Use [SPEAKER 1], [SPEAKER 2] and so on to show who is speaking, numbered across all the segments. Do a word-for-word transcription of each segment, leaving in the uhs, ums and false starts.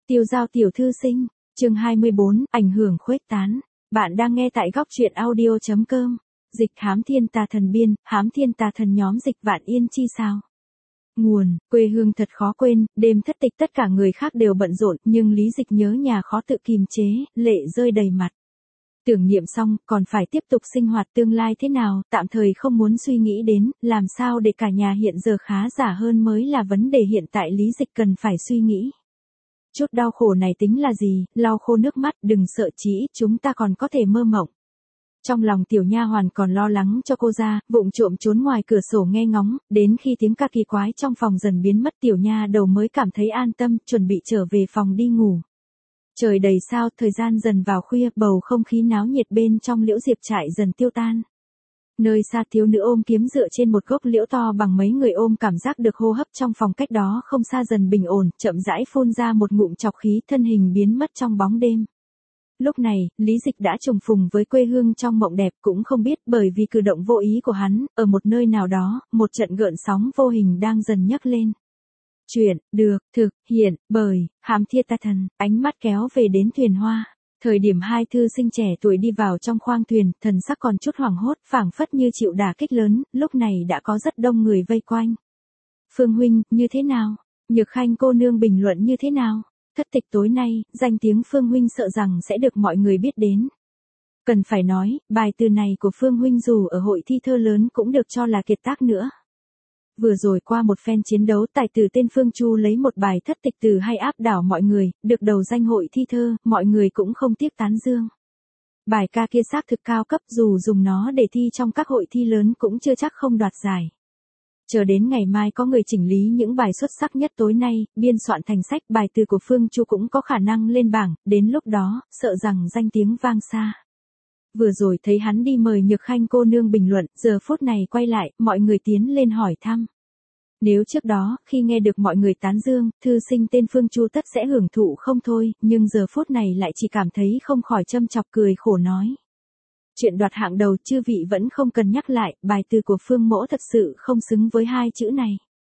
[SPEAKER 1] Tiêu giao tiểu thư sinh, chương hai mươi bốn, ảnh hưởng khuếch tán. Bạn đang nghe tại góc truyện audio chấm com. Dịch hám thiên tà thần biên, hám thiên tà thần nhóm dịch Vạn Yên chi sao. Nguồn, quê hương thật khó quên, đêm thất tịch tất cả người khác đều bận rộn, nhưng Lý Dịch nhớ nhà khó tự kìm chế, lệ rơi đầy mặt. Tưởng niệm xong, còn phải tiếp tục sinh hoạt tương lai thế nào, tạm thời không muốn suy nghĩ đến, làm sao để cả nhà hiện giờ khá giả hơn mới là vấn đề hiện tại Lý Dịch cần phải suy nghĩ. Chút đau khổ này tính là gì, lau khô nước mắt, đừng sợ chí, chúng ta còn có thể mơ mộng. Trong lòng tiểu nha hoàn còn lo lắng cho cô ra, vụng trộm trốn ngoài cửa sổ nghe ngóng, đến khi tiếng ca kỳ quái trong phòng dần biến mất tiểu nha đầu mới cảm thấy an tâm, chuẩn bị trở về phòng đi ngủ. Trời đầy sao, thời gian dần vào khuya, bầu không khí náo nhiệt bên trong liễu diệp trại dần tiêu tan. Nơi xa thiếu nữ ôm kiếm dựa trên một gốc liễu to bằng mấy người ôm cảm giác được hô hấp trong phòng cách đó không xa dần bình ổn, chậm rãi phun ra một ngụm trọc khí, thân hình biến mất trong bóng đêm. Lúc này, Lý Dịch đã trùng phùng với quê hương trong mộng đẹp cũng không biết bởi vì cử động vô ý của hắn, ở một nơi nào đó, một trận gợn sóng vô hình đang dần nhấc lên. Chuyện, được, thực, hiện, bởi, hám thiên tà thần, ánh mắt kéo về đến thuyền hoa. Thời điểm hai thư sinh trẻ tuổi đi vào trong khoang thuyền, thần sắc còn chút hoảng hốt, phảng phất như chịu đả kích lớn, lúc này đã có rất đông người vây quanh. Phương huynh, như thế nào? Nhược Khanh cô nương bình luận như thế nào? Thất tịch tối nay, danh tiếng Phương huynh sợ rằng sẽ được mọi người biết đến. Cần phải nói, bài từ này của Phương huynh dù ở hội thi thơ lớn cũng được cho là kiệt tác nữa. Vừa rồi qua một phen chiến đấu, tài tử tên Phương Chu lấy một bài thất tịch từ hay áp đảo mọi người, được đầu danh hội thi thơ, mọi người cũng không tiếc tán dương. Bài ca kia xác thực cao cấp, dù dùng nó để thi trong các hội thi lớn cũng chưa chắc không đoạt giải. Chờ đến ngày mai có người chỉnh lý những bài xuất sắc nhất tối nay, biên soạn thành sách, bài từ của Phương Chu cũng có khả năng lên bảng, đến lúc đó, sợ rằng danh tiếng vang xa. Vừa rồi thấy hắn đi mời Nhược Khanh cô nương bình luận, giờ phút này quay lại, mọi người tiến lên hỏi thăm. Nếu trước đó, khi nghe được mọi người tán dương, thư sinh tên Phương Chu tất sẽ hưởng thụ không thôi, nhưng giờ phút này lại chỉ cảm thấy không khỏi châm chọc cười khổ nói. Chuyện đoạt hạng đầu chư vị vẫn không cần nhắc lại, bài từ của Phương mỗ thật sự không xứng với hai chữ này.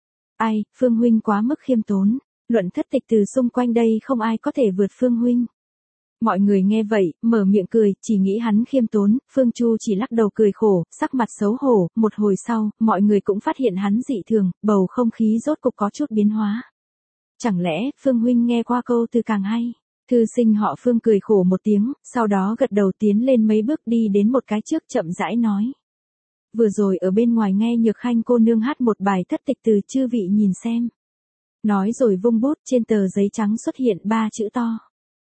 [SPEAKER 1] Ai, Phương huynh quá mức khiêm tốn, luận thất tịch từ xung quanh đây không ai có thể vượt Phương huynh. Mọi người nghe vậy, mở miệng cười, chỉ nghĩ hắn khiêm tốn, Phương Chu chỉ lắc đầu cười khổ, sắc mặt xấu hổ, một hồi sau, mọi người cũng phát hiện hắn dị thường, bầu không khí rốt cục có chút biến hóa. Chẳng lẽ, Phương huynh nghe qua câu từ càng hay? Thư sinh họ Phương cười khổ một tiếng, sau đó gật đầu tiến lên mấy bước đi đến một cái trước chậm rãi nói. Vừa rồi ở bên ngoài nghe Nhược Khanh cô nương hát một bài thất tịch từ chư vị nhìn xem. Nói rồi vung bút trên tờ giấy trắng xuất hiện ba chữ to.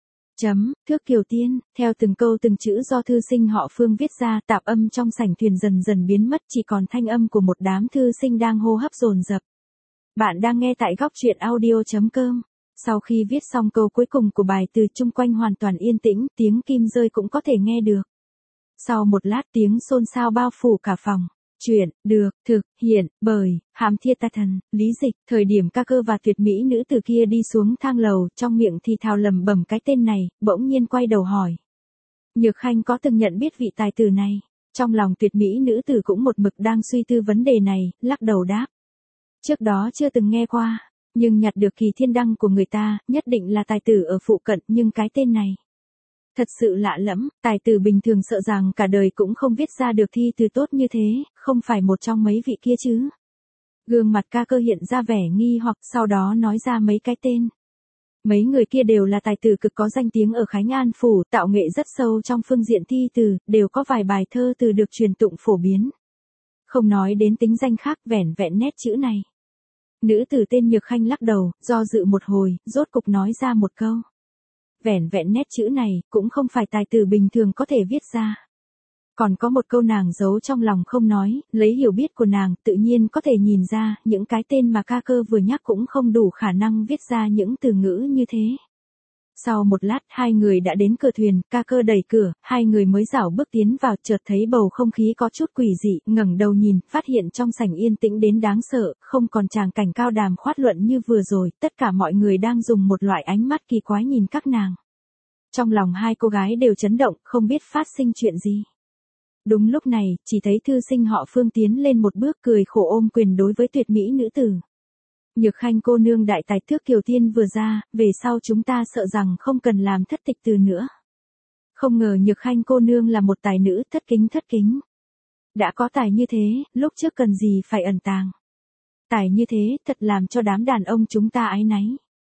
[SPEAKER 1] Chấm, thước kiều tiên, theo từng câu từng chữ do thư sinh họ Phương viết ra, tạp âm trong sảnh thuyền dần dần biến mất, chỉ còn thanh âm của một đám thư sinh đang hô hấp dồn dập. Bạn đang nghe tại góc truyện audio chấm com. Sau khi viết xong câu cuối cùng của bài từ, chung quanh hoàn toàn yên tĩnh, tiếng kim rơi cũng có thể nghe được. Sau một lát tiếng xôn xao bao phủ cả phòng. Chuyện, được, thực, hiện, bởi, hám thiên tà thần, Lý Dịch, thời điểm ca cơ và tuyệt mỹ nữ từ kia đi xuống thang lầu, trong miệng thì thào lầm bầm cái tên này, bỗng nhiên quay đầu hỏi. Nhược Khanh có từng nhận biết vị tài tử này? Trong lòng tuyệt mỹ nữ tử cũng một mực đang suy tư vấn đề này, lắc đầu đáp. Trước đó chưa từng nghe qua, nhưng nhặt được kỳ thiên đăng của người ta, nhất định là tài tử ở phụ cận, nhưng cái tên này. Thật sự lạ lẫm, tài tử bình thường sợ rằng cả đời cũng không viết ra được thi từ tốt như thế, không phải một trong mấy vị kia chứ. Gương mặt ca cơ hiện ra vẻ nghi hoặc sau đó nói ra mấy cái tên. Mấy người kia đều là tài tử cực có danh tiếng ở Khánh An Phủ, tạo nghệ rất sâu trong phương diện thi từ, đều có vài bài thơ từ được truyền tụng phổ biến. Không nói đến tính danh khác, vẻn vẹn nét chữ này. Nữ tử tên Nhược Khanh lắc đầu, do dự một hồi, rốt cục nói ra một câu. Vẻn vẹn nét chữ này, cũng không phải tài tử bình thường có thể viết ra. Còn có một câu nàng giấu trong lòng không nói, lấy hiểu biết của nàng, tự nhiên có thể nhìn ra, những cái tên mà ca cơ vừa nhắc cũng không đủ khả năng viết ra những từ ngữ như thế. Sau một lát, hai người đã đến cửa thuyền, ca cơ đẩy cửa, hai người mới dảo bước tiến vào, chợt thấy bầu không khí có chút quỷ dị, ngẩng đầu nhìn, phát hiện trong sảnh yên tĩnh đến đáng sợ, không còn tràng cảnh cao đàm khoát luận như vừa rồi, tất cả mọi người đang dùng một loại ánh mắt kỳ quái nhìn các nàng. Trong lòng hai cô gái đều chấn động, không biết phát sinh chuyện gì. Đúng lúc này, chỉ thấy thư sinh họ Phương tiến lên một bước cười khổ ôm quyền đối với tuyệt mỹ nữ tử. Nhược Khanh cô nương đại tài thước kiều tiên vừa ra, về sau chúng ta sợ rằng không cần làm thất tịch từ nữa. Không ngờ Nhược Khanh cô nương là một tài nữ thất kính thất kính. Đã có tài như thế, lúc trước cần gì phải ẩn tàng. Tài như thế, thật làm cho đám đàn ông chúng ta áy náy.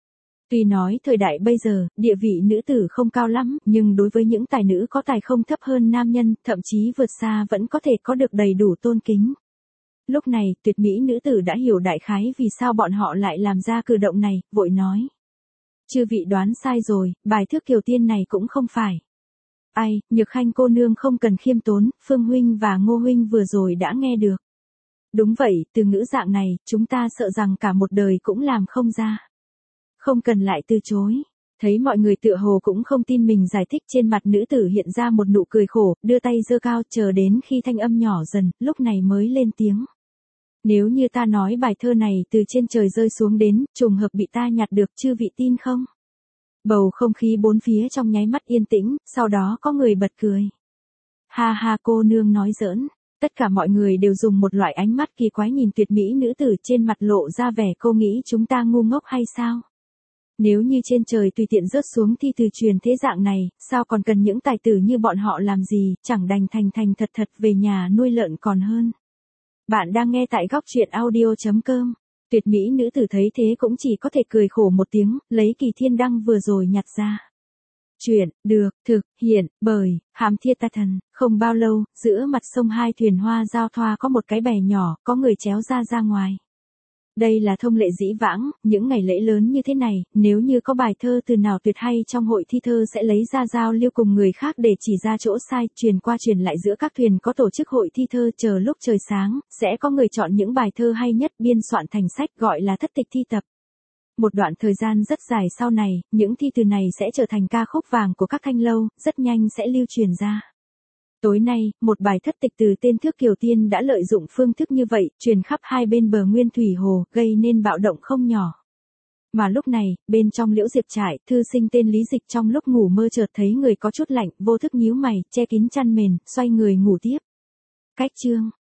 [SPEAKER 1] Tuy nói thời đại bây giờ, địa vị nữ tử không cao lắm, nhưng đối với những tài nữ có tài không thấp hơn nam nhân, thậm chí vượt xa vẫn có thể có được đầy đủ tôn kính. Lúc này, tuyệt mỹ nữ tử đã hiểu đại khái vì sao bọn họ lại làm ra cử động này, vội nói. Chư vị đoán sai rồi, bài thước kiều tiên này cũng không phải. Ai, Nhược Khanh cô nương không cần khiêm tốn, Phương huynh và Ngô huynh vừa rồi đã nghe được. Đúng vậy, từ ngữ dạng này, chúng ta sợ rằng cả một đời cũng làm không ra. Không cần lại từ chối. Thấy mọi người tựa hồ cũng không tin mình giải thích, trên mặt nữ tử hiện ra một nụ cười khổ, đưa tay giơ cao chờ đến khi thanh âm nhỏ dần, lúc này mới lên tiếng. Nếu như ta nói bài thơ này từ trên trời rơi xuống đến, trùng hợp bị ta nhặt được, chư vị tin không? Bầu không khí bốn phía trong nháy mắt yên tĩnh, sau đó có người bật cười. Ha ha, cô nương nói giỡn. Tất cả mọi người đều dùng một loại ánh mắt kỳ quái nhìn tuyệt mỹ nữ tử, trên mặt lộ ra vẻ cô nghĩ chúng ta ngu ngốc hay sao? Nếu như trên trời tùy tiện rớt xuống thi từ truyền thế dạng này, sao còn cần những tài tử như bọn họ làm gì, chẳng đành thành thành thật thật về nhà nuôi lợn còn hơn. Bạn đang nghe tại góc truyện audio chấm com. Tuyệt mỹ nữ tử thấy thế cũng chỉ có thể cười khổ một tiếng, lấy kỳ thiên đăng vừa rồi nhặt ra. Chuyện, được, thực, hiện, bởi, Hám Thiên Ta Thần. Không bao lâu, giữa mặt sông hai thuyền hoa giao thoa có một cái bè nhỏ, có người chéo ra ra ngoài. Đây là thông lệ dĩ vãng, những ngày lễ lớn như thế này, nếu như có bài thơ từ nào tuyệt hay trong hội thi thơ sẽ lấy ra giao lưu cùng người khác để chỉ ra chỗ sai, truyền qua truyền lại giữa các thuyền có tổ chức hội thi thơ, chờ lúc trời sáng, sẽ có người chọn những bài thơ hay nhất biên soạn thành sách gọi là thất tịch thi tập. Một đoạn thời gian rất dài sau này, những thi từ này sẽ trở thành ca khúc vàng của các thanh lâu, rất nhanh sẽ lưu truyền ra. Tối nay, một bài thất tịch từ tên thước kiều tiên đã lợi dụng phương thức như vậy, truyền khắp hai bên bờ Nguyên Thủy Hồ, gây nên bạo động không nhỏ. Mà lúc này, bên trong Liễu Diệp trại, thư sinh tên Lý Dịch trong lúc ngủ mơ chợt thấy người có chút lạnh, vô thức nhíu mày, che kín chăn mền, xoay người ngủ tiếp. Cách chương